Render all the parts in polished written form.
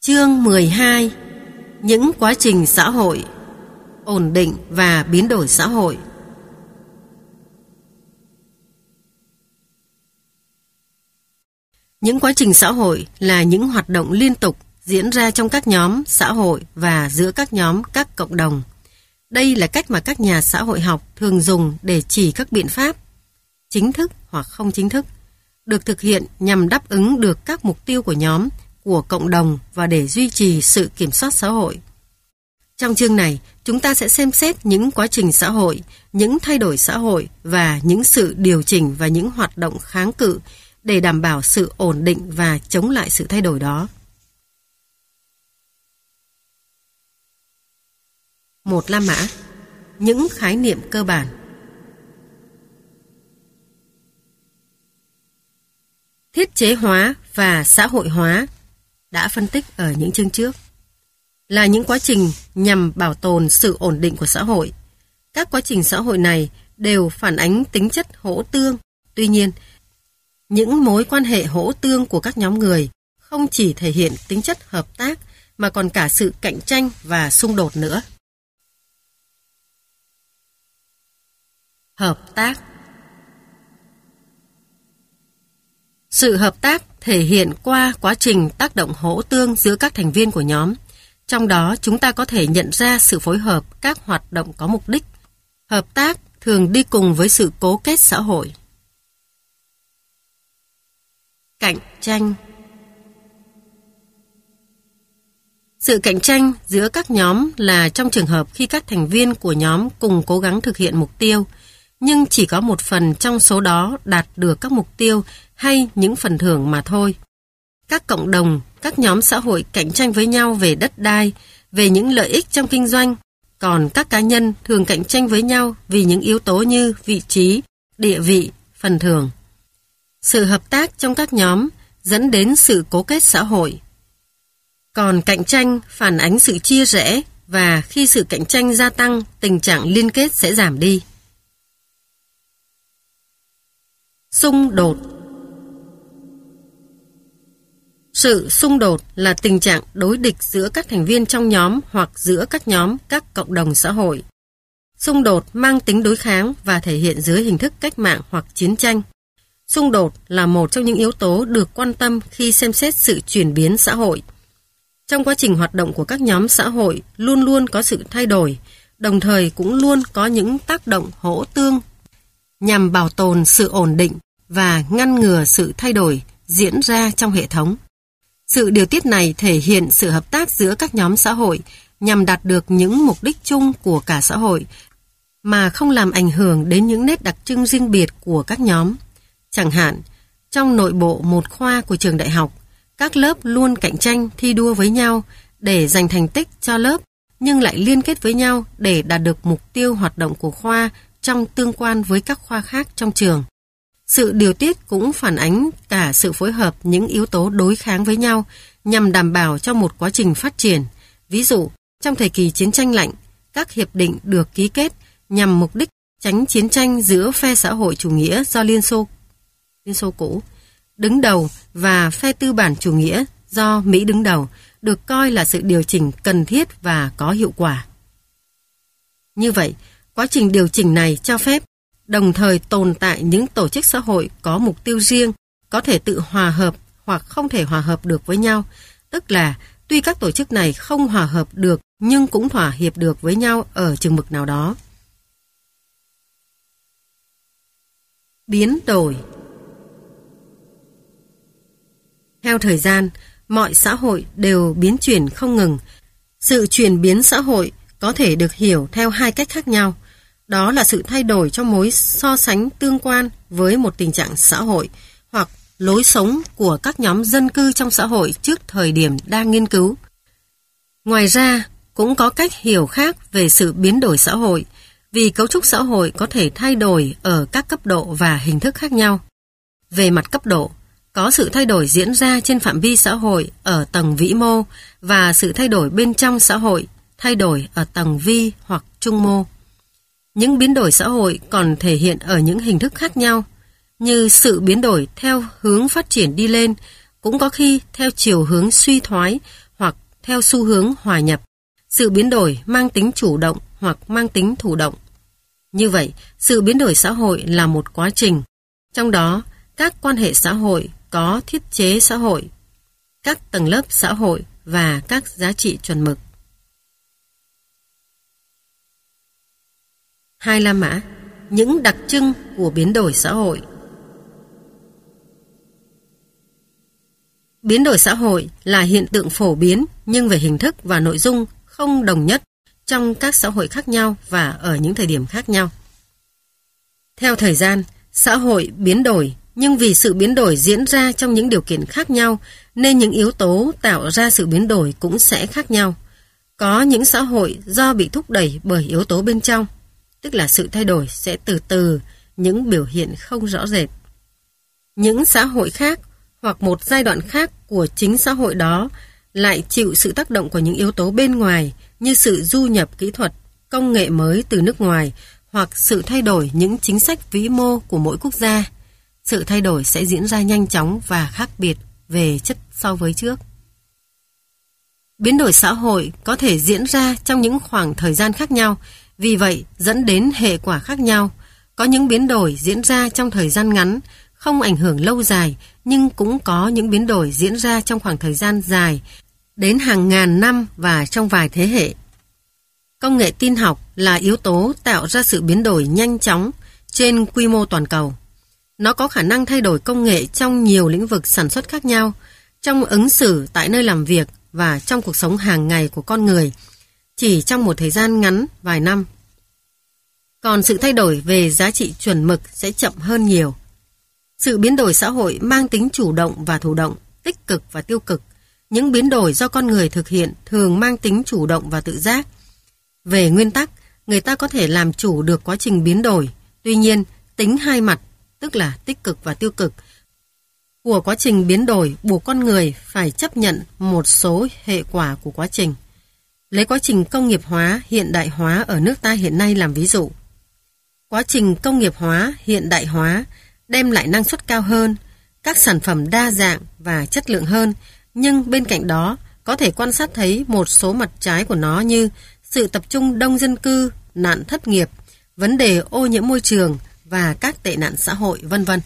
Chương 12. Những quá trình xã hội, ổn định và biến đổi xã hội. Những quá trình xã hội là những hoạt động liên tục diễn ra trong các nhóm xã hội và giữa các nhóm các cộng đồng. Đây là cách mà các nhà xã hội học thường dùng để chỉ các biện pháp, chính thức hoặc không chính thức, được thực hiện nhằm đáp ứng được các mục tiêu của nhóm, của cộng đồng và để duy trì sự kiểm soát xã hội. Trong chương này, chúng ta sẽ xem xét những quá trình xã hội, những thay đổi xã hội và những sự điều chỉnh và những hoạt động kháng cự để đảm bảo sự ổn định và chống lại sự thay đổi đó. 1. La Mã. Những khái niệm cơ bản. Thiết chế hóa và xã hội hóa đã phân tích ở những chương trước là những quá trình nhằm bảo tồn sự ổn định của xã hội. Các quá trình xã hội này đều phản ánh tính chất hỗ tương. Tuy nhiên, những mối quan hệ hỗ tương của các nhóm người không chỉ thể hiện tính chất hợp tác mà còn cả sự cạnh tranh và xung đột nữa. Hợp tác. Sự hợp tác thể hiện qua quá trình tác động hỗ tương giữa các thành viên của nhóm. Trong đó chúng ta có thể nhận ra sự phối hợp các hoạt động có mục đích. Hợp tác thường đi cùng với sự cố kết xã hội. Cạnh tranh. Sự cạnh tranh giữa các nhóm là trong trường hợp khi các thành viên của nhóm cùng cố gắng thực hiện mục tiêu, nhưng chỉ có một phần trong số đó đạt được các mục tiêu hay những phần thưởng mà thôi. Các cộng đồng, các nhóm xã hội cạnh tranh với nhau về đất đai, về những lợi ích trong kinh doanh, còn các cá nhân thường cạnh tranh với nhau vì những yếu tố như vị trí, địa vị, phần thưởng. Sự hợp tác trong các nhóm dẫn đến sự cố kết xã hội. Còn cạnh tranh phản ánh sự chia rẽ và khi sự cạnh tranh gia tăng, tình trạng liên kết sẽ giảm đi. Xung đột. Sự xung đột là tình trạng đối địch giữa các thành viên trong nhóm hoặc giữa các nhóm, các cộng đồng xã hội. Xung đột mang tính đối kháng và thể hiện dưới hình thức cách mạng hoặc chiến tranh. Xung đột là một trong những yếu tố được quan tâm khi xem xét sự chuyển biến xã hội. Trong quá trình hoạt động của các nhóm xã hội luôn luôn có sự thay đổi, đồng thời cũng luôn có những tác động hỗ tương nhằm bảo tồn sự ổn định và ngăn ngừa sự thay đổi diễn ra trong hệ thống. Sự điều tiết này thể hiện sự hợp tác giữa các nhóm xã hội nhằm đạt được những mục đích chung của cả xã hội mà không làm ảnh hưởng đến những nét đặc trưng riêng biệt của các nhóm. Chẳng hạn, trong nội bộ một khoa của trường đại học, các lớp luôn cạnh tranh thi đua với nhau để giành thành tích cho lớp, nhưng lại liên kết với nhau để đạt được mục tiêu hoạt động của khoa trong tương quan với các khoa khác trong trường. Sự điều tiết cũng phản ánh cả sự phối hợp những yếu tố đối kháng với nhau nhằm đảm bảo cho một quá trình phát triển. Ví dụ, trong thời kỳ chiến tranh lạnh, các hiệp định được ký kết nhằm mục đích tránh chiến tranh giữa phe xã hội chủ nghĩa do Liên Xô cũ đứng đầu và phe tư bản chủ nghĩa do Mỹ đứng đầu được coi là sự điều chỉnh cần thiết và có hiệu quả. Như vậy, quá trình điều chỉnh này cho phép đồng thời tồn tại những tổ chức xã hội có mục tiêu riêng, có thể tự hòa hợp hoặc không thể hòa hợp được với nhau, tức là tuy các tổ chức này không hòa hợp được nhưng cũng thỏa hiệp được với nhau ở chừng mực nào đó. Biến đổi. Theo thời gian, mọi xã hội đều biến chuyển không ngừng. Sự chuyển biến xã hội có thể được hiểu theo hai cách khác nhau. Đó là sự thay đổi trong mối so sánh tương quan với một tình trạng xã hội hoặc lối sống của các nhóm dân cư trong xã hội trước thời điểm đang nghiên cứu. Ngoài ra, cũng có cách hiểu khác về sự biến đổi xã hội, vì cấu trúc xã hội có thể thay đổi ở các cấp độ và hình thức khác nhau. Về mặt cấp độ, có sự thay đổi diễn ra trên phạm vi xã hội ở tầng vĩ mô và sự thay đổi bên trong xã hội, thay đổi ở tầng vi hoặc trung mô. Những biến đổi xã hội còn thể hiện ở những hình thức khác nhau, như sự biến đổi theo hướng phát triển đi lên, cũng có khi theo chiều hướng suy thoái hoặc theo xu hướng hòa nhập, sự biến đổi mang tính chủ động hoặc mang tính thụ động. Như vậy, sự biến đổi xã hội là một quá trình, trong đó các quan hệ xã hội có thiết chế xã hội, các tầng lớp xã hội và các giá trị chuẩn mực. 2 La Mã, những đặc trưng của biến đổi xã hội. Biến đổi xã hội là hiện tượng phổ biến nhưng về hình thức và nội dung không đồng nhất trong các xã hội khác nhau và ở những thời điểm khác nhau. Theo thời gian, xã hội biến đổi, nhưng vì sự biến đổi diễn ra trong những điều kiện khác nhau nên những yếu tố tạo ra sự biến đổi cũng sẽ khác nhau. Có những xã hội do bị thúc đẩy bởi yếu tố bên trong, tức là sự thay đổi sẽ từ từ, những biểu hiện không rõ rệt. Những xã hội khác hoặc một giai đoạn khác của chính xã hội đó lại chịu sự tác động của những yếu tố bên ngoài như sự du nhập kỹ thuật, công nghệ mới từ nước ngoài hoặc sự thay đổi những chính sách vĩ mô của mỗi quốc gia. Sự thay đổi sẽ diễn ra nhanh chóng và khác biệt về chất so với trước. Biến đổi xã hội có thể diễn ra trong những khoảng thời gian khác nhau, vì vậy dẫn đến hệ quả khác nhau. Có những biến đổi diễn ra trong thời gian ngắn, không ảnh hưởng lâu dài, nhưng cũng có những biến đổi diễn ra trong khoảng thời gian dài, đến hàng ngàn năm và trong vài thế hệ. Công nghệ tin học là yếu tố tạo ra sự biến đổi nhanh chóng trên quy mô toàn cầu. Nó có khả năng thay đổi công nghệ trong nhiều lĩnh vực sản xuất khác nhau, trong ứng xử tại nơi làm việc và trong cuộc sống hàng ngày của con người, chỉ trong một thời gian ngắn vài năm. Còn sự thay đổi về giá trị chuẩn mực sẽ chậm hơn nhiều. Sự biến đổi xã hội mang tính chủ động và thụ động, tích cực và tiêu cực. Những biến đổi do con người thực hiện thường mang tính chủ động và tự giác. Về nguyên tắc, người ta có thể làm chủ được quá trình biến đổi. Tuy nhiên, tính hai mặt, tức là tích cực và tiêu cực, của quá trình biến đổi buộc con người phải chấp nhận một số hệ quả của quá trình. Lấy quá trình công nghiệp hóa, hiện đại hóa ở nước ta hiện nay làm ví dụ. Quá trình công nghiệp hóa, hiện đại hóa đem lại năng suất cao hơn, các sản phẩm đa dạng và chất lượng hơn, nhưng bên cạnh đó có thể quan sát thấy một số mặt trái của nó như sự tập trung đông dân cư, nạn thất nghiệp, vấn đề ô nhiễm môi trường và các tệ nạn xã hội, vân vân.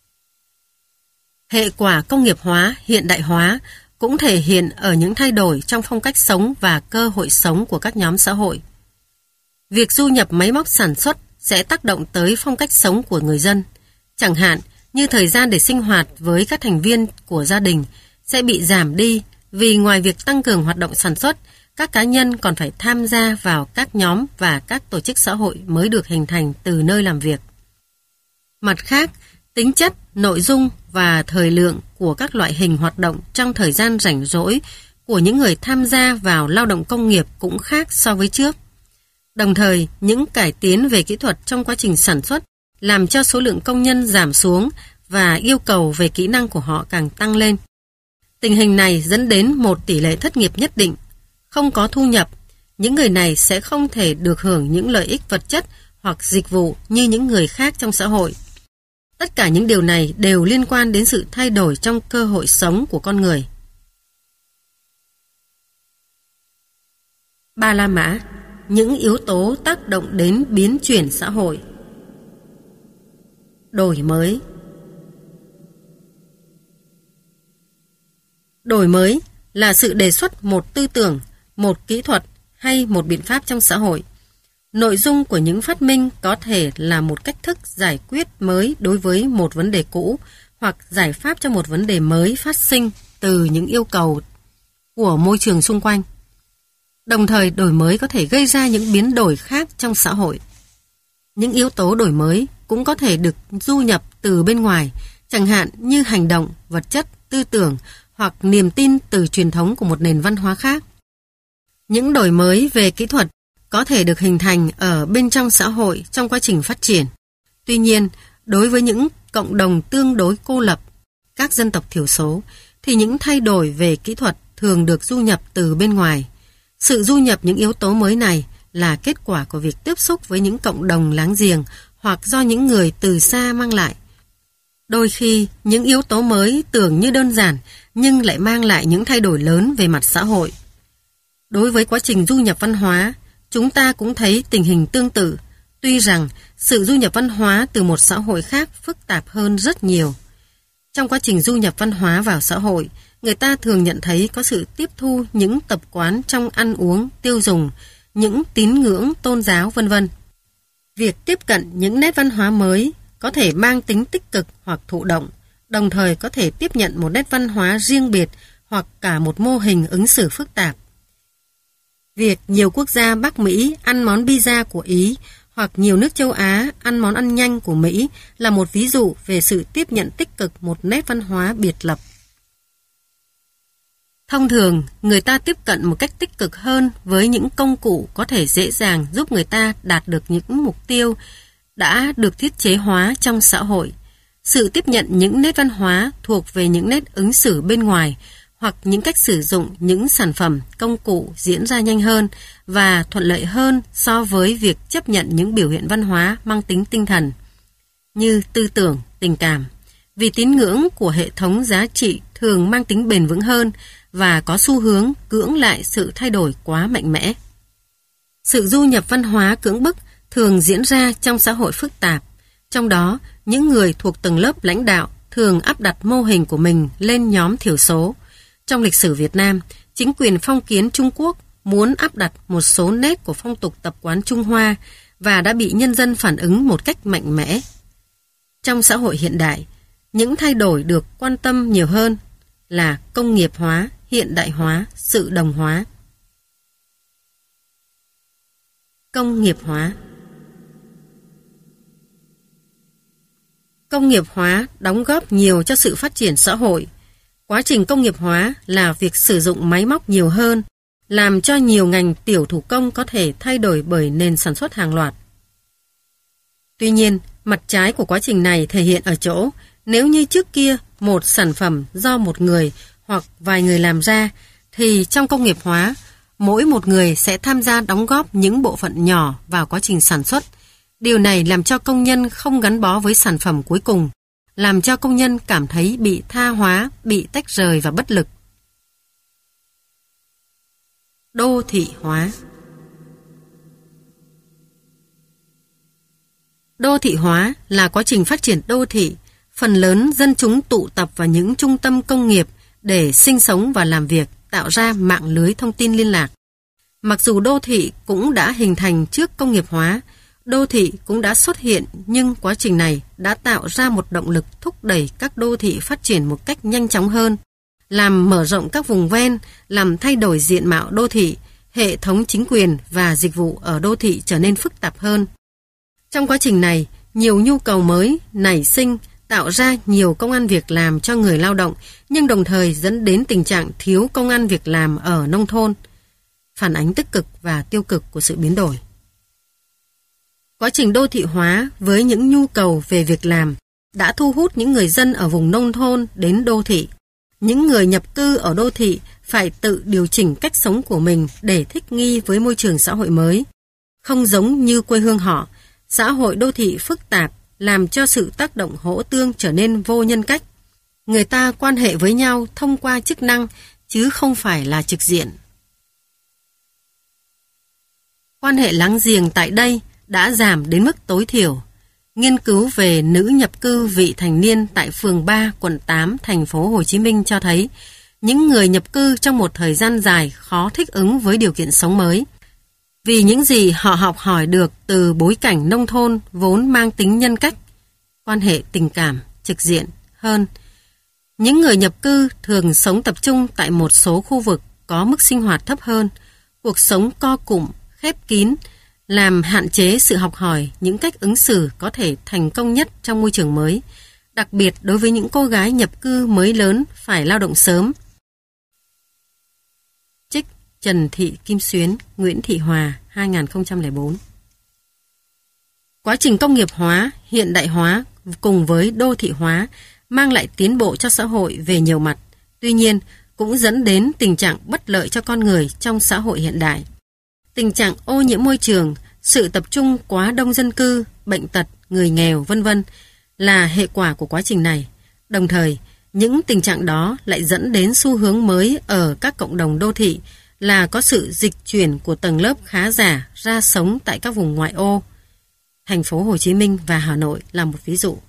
Hệ quả công nghiệp hóa, hiện đại hóa cũng thể hiện ở những thay đổi trong phong cách sống và cơ hội sống của các nhóm xã hội. Việc du nhập máy móc sản xuất sẽ tác động tới phong cách sống của người dân. Chẳng hạn như thời gian để sinh hoạt với các thành viên của gia đình sẽ bị giảm đi vì ngoài việc tăng cường hoạt động sản xuất, các cá nhân còn phải tham gia vào các nhóm và các tổ chức xã hội mới được hình thành từ nơi làm việc. Mặt khác, tính chất, nội dung và thời lượng của các loại hình hoạt động trong thời gian rảnh rỗi của những người tham gia vào lao động công nghiệp cũng khác so với trước. Đồng thời, những cải tiến về kỹ thuật trong quá trình sản xuất làm cho số lượng công nhân giảm xuống và yêu cầu về kỹ năng của họ càng tăng lên. Tình hình này dẫn đến một tỷ lệ thất nghiệp nhất định. Không có thu nhập, những người này sẽ không thể được hưởng những lợi ích vật chất hoặc dịch vụ như những người khác trong xã hội. Tất cả những điều này đều liên quan đến sự thay đổi trong cơ hội sống của con người. 3 La Mã, những yếu tố tác động đến biến chuyển xã hội. Đổi mới. Đổi mới là sự đề xuất một tư tưởng, một kỹ thuật hay một biện pháp trong xã hội. Nội dung của những phát minh có thể là một cách thức giải quyết mới đối với một vấn đề cũ hoặc giải pháp cho một vấn đề mới phát sinh từ những yêu cầu của môi trường xung quanh. Đồng thời, đổi mới có thể gây ra những biến đổi khác trong xã hội. Những yếu tố đổi mới cũng có thể được du nhập từ bên ngoài, chẳng hạn như hành động, vật chất, tư tưởng hoặc niềm tin từ truyền thống của một nền văn hóa khác. Những đổi mới về kỹ thuật có thể được hình thành ở bên trong xã hội trong quá trình phát triển. Tuy nhiên, đối với những cộng đồng tương đối cô lập, các dân tộc thiểu số, thì những thay đổi về kỹ thuật thường được du nhập từ bên ngoài. Sự du nhập những yếu tố mới này là kết quả của việc tiếp xúc với những cộng đồng láng giềng hoặc do những người từ xa mang lại. Đôi khi, những yếu tố mới tưởng như đơn giản nhưng lại mang lại những thay đổi lớn về mặt xã hội. Đối với quá trình du nhập văn hóa, chúng ta cũng thấy tình hình tương tự, tuy rằng sự du nhập văn hóa từ một xã hội khác phức tạp hơn rất nhiều. Trong quá trình du nhập văn hóa vào xã hội, người ta thường nhận thấy có sự tiếp thu những tập quán trong ăn uống, tiêu dùng, những tín ngưỡng, tôn giáo, vân vân. Việc tiếp cận những nét văn hóa mới có thể mang tính tích cực hoặc thụ động, đồng thời có thể tiếp nhận một nét văn hóa riêng biệt hoặc cả một mô hình ứng xử phức tạp. Việc nhiều quốc gia Bắc Mỹ ăn món pizza của Ý hoặc nhiều nước châu Á ăn món ăn nhanh của Mỹ là một ví dụ về sự tiếp nhận tích cực một nét văn hóa biệt lập. Thông thường, người ta tiếp cận một cách tích cực hơn với những công cụ có thể dễ dàng giúp người ta đạt được những mục tiêu đã được thiết chế hóa trong xã hội. Sự tiếp nhận những nét văn hóa thuộc về những nét ứng xử bên ngoài hoặc những cách sử dụng những sản phẩm, công cụ diễn ra nhanh hơn và thuận lợi hơn so với việc chấp nhận những biểu hiện văn hóa mang tính tinh thần, như tư tưởng, tình cảm. Vì tín ngưỡng của hệ thống giá trị thường mang tính bền vững hơn và có xu hướng cưỡng lại sự thay đổi quá mạnh mẽ. Sự du nhập văn hóa cưỡng bức thường diễn ra trong xã hội phức tạp. Trong đó, những người thuộc tầng lớp lãnh đạo thường áp đặt mô hình của mình lên nhóm thiểu số. Trong lịch sử Việt Nam, chính quyền phong kiến Trung Quốc muốn áp đặt một số nét của phong tục tập quán Trung Hoa và đã bị nhân dân phản ứng một cách mạnh mẽ. Trong xã hội hiện đại, những thay đổi được quan tâm nhiều hơn là công nghiệp hóa, hiện đại hóa, sự đồng hóa. Công nghiệp hóa. Công nghiệp hóa đóng góp nhiều cho sự phát triển xã hội. Quá trình công nghiệp hóa là việc sử dụng máy móc nhiều hơn, làm cho nhiều ngành tiểu thủ công có thể thay đổi bởi nền sản xuất hàng loạt. Tuy nhiên, mặt trái của quá trình này thể hiện ở chỗ, nếu như trước kia một sản phẩm do một người hoặc vài người làm ra, thì trong công nghiệp hóa, mỗi một người sẽ tham gia đóng góp những bộ phận nhỏ vào quá trình sản xuất. Điều này làm cho công nhân không gắn bó với sản phẩm cuối cùng, làm cho công nhân cảm thấy bị tha hóa, bị tách rời và bất lực. Đô thị hóa. Đô thị hóa là quá trình phát triển đô thị. Phần lớn dân chúng tụ tập vào những trung tâm công nghiệp để sinh sống và làm việc, tạo ra mạng lưới thông tin liên lạc. Mặc dù đô thị cũng đã hình thành trước công nghiệp hóa, đô thị cũng đã xuất hiện, nhưng quá trình này đã tạo ra một động lực thúc đẩy các đô thị phát triển một cách nhanh chóng hơn, làm mở rộng các vùng ven, làm thay đổi diện mạo đô thị, hệ thống chính quyền và dịch vụ ở đô thị trở nên phức tạp hơn. Trong quá trình này, nhiều nhu cầu mới nảy sinh, tạo ra nhiều công ăn việc làm cho người lao động, nhưng đồng thời dẫn đến tình trạng thiếu công ăn việc làm ở nông thôn, phản ánh tích cực và tiêu cực của sự biến đổi. Quá trình đô thị hóa với những nhu cầu về việc làm đã thu hút những người dân ở vùng nông thôn đến đô thị. Những người nhập cư ở đô thị phải tự điều chỉnh cách sống của mình để thích nghi với môi trường xã hội mới. Không giống như quê hương họ, xã hội đô thị phức tạp làm cho sự tác động hỗ tương trở nên vô nhân cách. Người ta quan hệ với nhau thông qua chức năng chứ không phải là trực diện. Quan hệ láng giềng tại đây đã giảm đến mức tối thiểu. Nghiên cứu về nữ nhập cư vị thành niên tại phường 3, quận 8, thành phố Hồ Chí Minh cho thấy những người nhập cư trong một thời gian dài khó thích ứng với điều kiện sống mới. Vì những gì họ học hỏi được từ bối cảnh nông thôn vốn mang tính nhân cách, quan hệ tình cảm, trực diện hơn. Những người nhập cư thường sống tập trung tại một số khu vực có mức sinh hoạt thấp hơn, cuộc sống co cụm, khép kín, làm hạn chế sự học hỏi những cách ứng xử có thể thành công nhất trong môi trường mới, đặc biệt đối với những cô gái nhập cư mới lớn phải lao động sớm. Trích Trần Thị Kim Xuyến, Nguyễn Thị Hòa, 2004. Quá trình công nghiệp hóa, hiện đại hóa cùng với đô thị hóa mang lại tiến bộ cho xã hội về nhiều mặt, tuy nhiên cũng dẫn đến tình trạng bất lợi cho con người trong xã hội hiện đại. Tình trạng ô nhiễm môi trường, sự tập trung quá đông dân cư, bệnh tật, người nghèo, v.v. là hệ quả của quá trình này. Đồng thời, những tình trạng đó lại dẫn đến xu hướng mới ở các cộng đồng đô thị là có sự dịch chuyển của tầng lớp khá giả ra sống tại các vùng ngoại ô. Thành phố Hồ Chí Minh và Hà Nội là một ví dụ.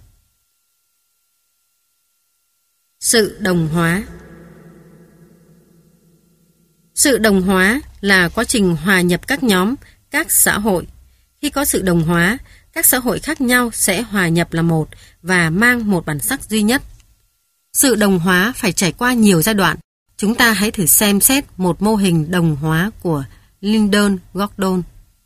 Sự đồng hóa. Sự đồng hóa là quá trình hòa nhập các nhóm, các xã hội. Khi có sự đồng hóa, các xã hội khác nhau sẽ hòa nhập là một và mang một bản sắc duy nhất. Sự đồng hóa phải trải qua nhiều giai đoạn. Chúng ta hãy thử xem xét một mô hình đồng hóa của Lyndon Gordon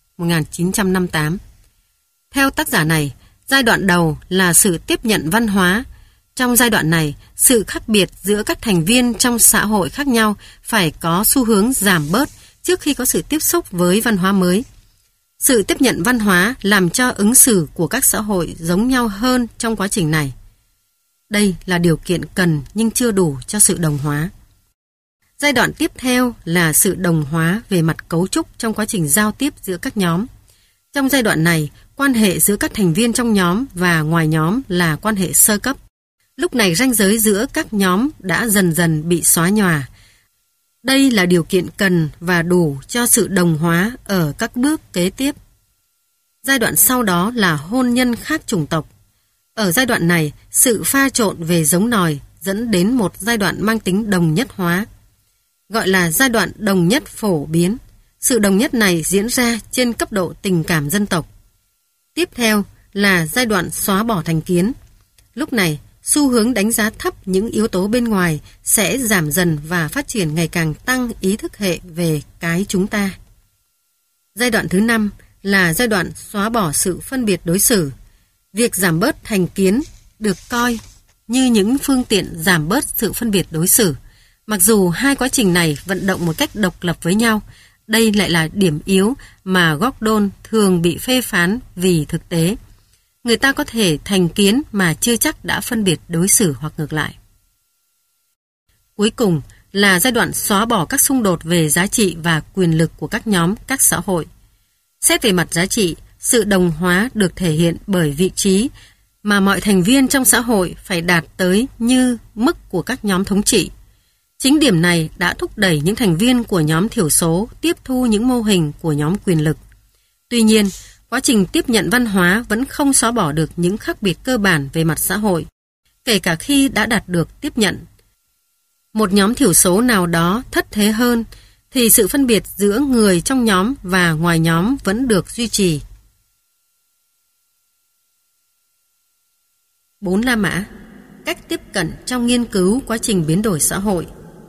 1958. Theo tác giả này, giai đoạn đầu là sự tiếp nhận văn hóa. Trong giai đoạn này, sự khác biệt giữa các thành viên trong xã hội khác nhau phải có xu hướng giảm bớt trước khi có sự tiếp xúc với văn hóa mới. Sự tiếp nhận văn hóa làm cho ứng xử của các xã hội giống nhau hơn trong quá trình này. Đây là điều kiện cần nhưng chưa đủ cho sự đồng hóa. Giai đoạn tiếp theo là sự đồng hóa về mặt cấu trúc trong quá trình giao tiếp giữa các nhóm. Trong giai đoạn này, quan hệ giữa các thành viên trong nhóm và ngoài nhóm là quan hệ sơ cấp. Lúc này ranh giới giữa các nhóm đã dần dần bị xóa nhòa. Đây là điều kiện cần và đủ cho sự đồng hóa ở các bước kế tiếp. Giai đoạn sau đó là hôn nhân khác chủng tộc. Ở giai đoạn này, sự pha trộn về giống nòi dẫn đến một giai đoạn mang tính đồng nhất hóa, gọi là giai đoạn đồng nhất phổ biến. Sự đồng nhất này diễn ra trên cấp độ tình cảm dân tộc. Tiếp theo là giai đoạn xóa bỏ thành kiến. Lúc này, xu hướng đánh giá thấp những yếu tố bên ngoài sẽ giảm dần và phát triển ngày càng tăng ý thức hệ về cái chúng ta. Giai đoạn thứ 5 là giai đoạn xóa bỏ sự phân biệt đối xử. Việc giảm bớt thành kiến được coi như những phương tiện giảm bớt sự phân biệt đối xử. Mặc dù hai quá trình này vận động một cách độc lập với nhau, đây lại là điểm yếu mà Gordon thường bị phê phán vì thực tế. Người ta có thể thành kiến mà chưa chắc đã phân biệt đối xử hoặc ngược lại. Cuối cùng là giai đoạn xóa bỏ các xung đột về giá trị và quyền lực của các nhóm, các xã hội. Xét về mặt giá trị, sự đồng hóa được thể hiện bởi vị trí mà mọi thành viên trong xã hội phải đạt tới như mức của các nhóm thống trị. Chính điểm này đã thúc đẩy những thành viên của nhóm thiểu số tiếp thu những mô hình của nhóm quyền lực. Tuy nhiên, quá trình tiếp nhận văn hóa vẫn không xóa bỏ được những khác biệt cơ bản về mặt xã hội, kể cả khi đã đạt được tiếp nhận. Một nhóm thiểu số nào đó thất thế hơn, thì sự phân biệt giữa người trong nhóm và ngoài nhóm vẫn được duy trì. 4 La Mã. Cách tiếp cận trong nghiên cứu quá trình biến đổi xã hội.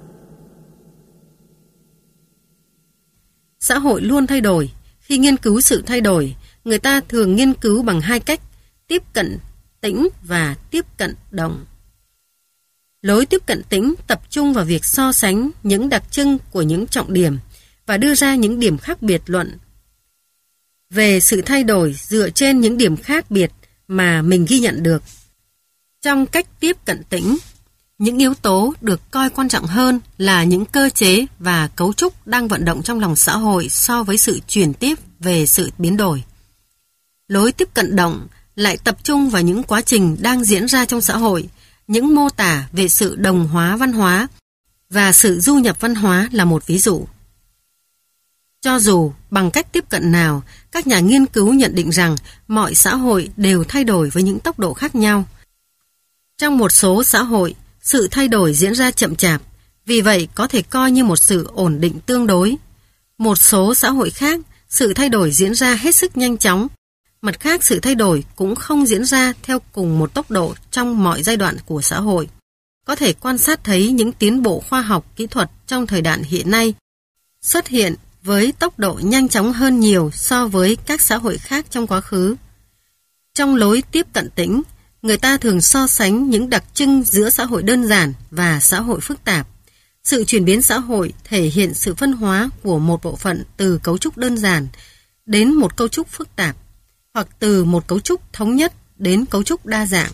Xã hội luôn thay đổi. Khi nghiên cứu sự thay đổi, người ta thường nghiên cứu bằng hai cách: tiếp cận tĩnh và tiếp cận động. Lối tiếp cận tĩnh tập trung vào việc so sánh những đặc trưng của những trọng điểm và đưa ra những điểm khác biệt luận về sự thay đổi dựa trên những điểm khác biệt mà mình ghi nhận được. Trong cách tiếp cận tĩnh, những yếu tố được coi quan trọng hơn là những cơ chế và cấu trúc đang vận động trong lòng xã hội so với sự chuyển tiếp về sự biến đổi. Lối tiếp cận động lại tập trung vào những quá trình đang diễn ra trong xã hội, những mô tả về sự đồng hóa văn hóa và sự du nhập văn hóa là một ví dụ. Cho dù bằng cách tiếp cận nào, các nhà nghiên cứu nhận định rằng mọi xã hội đều thay đổi với những tốc độ khác nhau. Trong một số xã hội, sự thay đổi diễn ra chậm chạp, vì vậy có thể coi như một sự ổn định tương đối. Một số xã hội khác, sự thay đổi diễn ra hết sức nhanh chóng. Mặt khác, sự thay đổi cũng không diễn ra theo cùng một tốc độ trong mọi giai đoạn của xã hội. Có thể quan sát thấy những tiến bộ khoa học kỹ thuật trong thời đại hiện nay xuất hiện với tốc độ nhanh chóng hơn nhiều so với các xã hội khác trong quá khứ. Trong lối tiếp cận tĩnh, người ta thường so sánh những đặc trưng giữa xã hội đơn giản và xã hội phức tạp. Sự chuyển biến xã hội thể hiện sự phân hóa của một bộ phận từ cấu trúc đơn giản đến một cấu trúc phức tạp, hoặc từ một cấu trúc thống nhất đến cấu trúc đa dạng.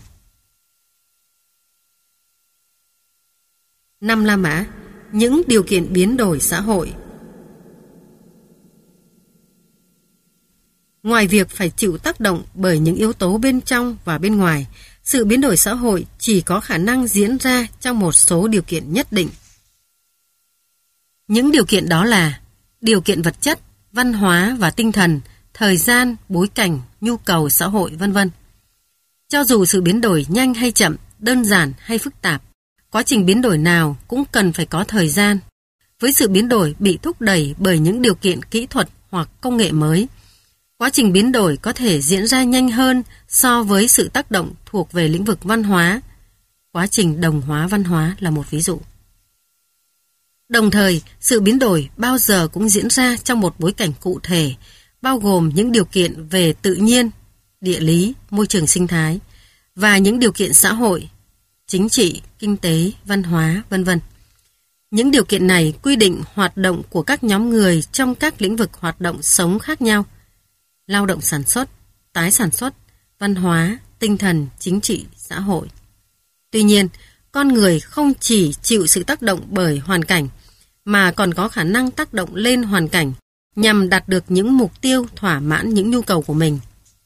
5 La Mã. Những điều kiện biến đổi xã hội. Ngoài việc phải chịu tác động bởi những yếu tố bên trong và bên ngoài, sự biến đổi xã hội chỉ có khả năng diễn ra trong một số điều kiện nhất định. Những điều kiện đó là điều kiện vật chất, văn hóa và tinh thần, thời gian, bối cảnh, nhu cầu xã hội, v.v. Cho dù sự biến đổi nhanh hay chậm, đơn giản hay phức tạp, quá trình biến đổi nào cũng cần phải có thời gian. Với sự biến đổi bị thúc đẩy bởi những điều kiện kỹ thuật hoặc công nghệ mới, quá trình biến đổi có thể diễn ra nhanh hơn so với sự tác động thuộc về lĩnh vực văn hóa. Quá trình đồng hóa văn hóa là một ví dụ. Đồng thời, sự biến đổi bao giờ cũng diễn ra trong một bối cảnh cụ thể, bao gồm những điều kiện về tự nhiên, địa lý, môi trường sinh thái và những điều kiện xã hội, chính trị, kinh tế, văn hóa, v.v. Những điều kiện này quy định hoạt động của các nhóm người trong các lĩnh vực hoạt động sống khác nhau: lao động sản xuất, tái sản xuất, văn hóa, tinh thần, chính trị, xã hội. Tuy nhiên, con người không chỉ chịu sự tác động bởi hoàn cảnh, mà còn có khả năng tác động lên hoàn cảnh nhằm đạt được những mục tiêu thỏa mãn những nhu cầu của mình.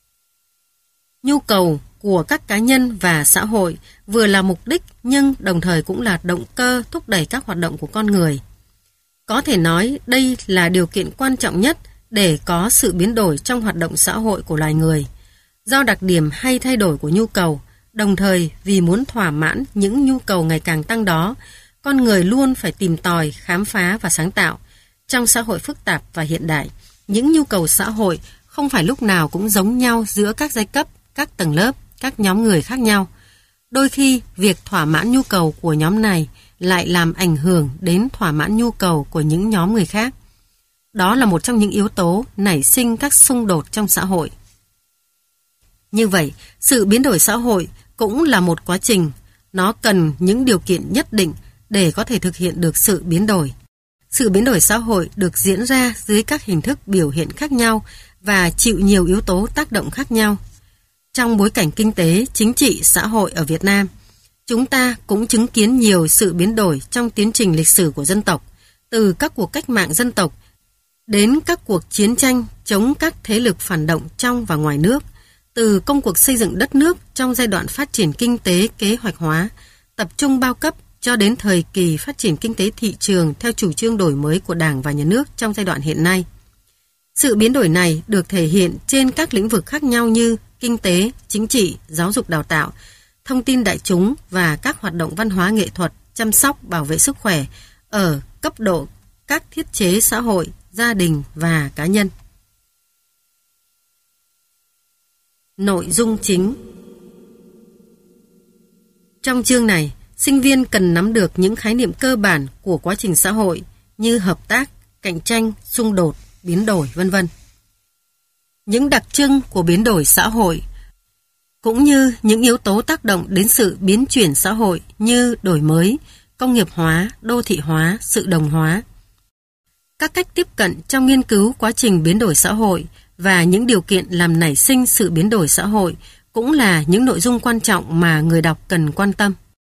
Nhu cầu của các cá nhân và xã hội vừa là mục đích nhưng đồng thời cũng là động cơ thúc đẩy các hoạt động của con người. Có thể nói đây là điều kiện quan trọng nhất để có sự biến đổi trong hoạt động xã hội của loài người. Do đặc điểm hay thay đổi của nhu cầu, đồng thời vì muốn thỏa mãn những nhu cầu ngày càng tăng đó, con người luôn phải tìm tòi, khám phá và sáng tạo. Trong xã hội phức tạp và hiện đại, những nhu cầu xã hội không phải lúc nào cũng giống nhau giữa các giai cấp, các tầng lớp, các nhóm người khác nhau. Đôi khi, việc thỏa mãn nhu cầu của nhóm này lại làm ảnh hưởng đến thỏa mãn nhu cầu của những nhóm người khác. Đó là một trong những yếu tố nảy sinh các xung đột trong xã hội. Như vậy, sự biến đổi xã hội cũng là một quá trình. Nó cần những điều kiện nhất định để có thể thực hiện được sự biến đổi. Sự biến đổi xã hội được diễn ra dưới các hình thức biểu hiện khác nhau và chịu nhiều yếu tố tác động khác nhau. Trong bối cảnh kinh tế, chính trị, xã hội ở Việt Nam, chúng ta cũng chứng kiến nhiều sự biến đổi trong tiến trình lịch sử của dân tộc, từ các cuộc cách mạng dân tộc đến các cuộc chiến tranh chống các thế lực phản động trong và ngoài nước, từ công cuộc xây dựng đất nước trong giai đoạn phát triển kinh tế kế hoạch hóa, tập trung bao cấp cho đến thời kỳ phát triển kinh tế thị trường theo chủ trương đổi mới của Đảng và Nhà nước trong giai đoạn hiện nay. Sự biến đổi này được thể hiện trên các lĩnh vực khác nhau như kinh tế, chính trị, giáo dục đào tạo, thông tin đại chúng và các hoạt động văn hóa nghệ thuật, chăm sóc, bảo vệ sức khỏe ở cấp độ các thiết chế xã hội, gia đình và cá nhân. Nội dung chính. Trong chương này, sinh viên cần nắm được những khái niệm cơ bản của quá trình xã hội như hợp tác, cạnh tranh, xung đột, biến đổi, v.v. Những đặc trưng của biến đổi xã hội cũng như những yếu tố tác động đến sự biến chuyển xã hội như đổi mới, công nghiệp hóa, đô thị hóa, sự đồng hóa. Các cách tiếp cận trong nghiên cứu quá trình biến đổi xã hội và những điều kiện làm nảy sinh sự biến đổi xã hội cũng là những nội dung quan trọng mà người đọc cần quan tâm.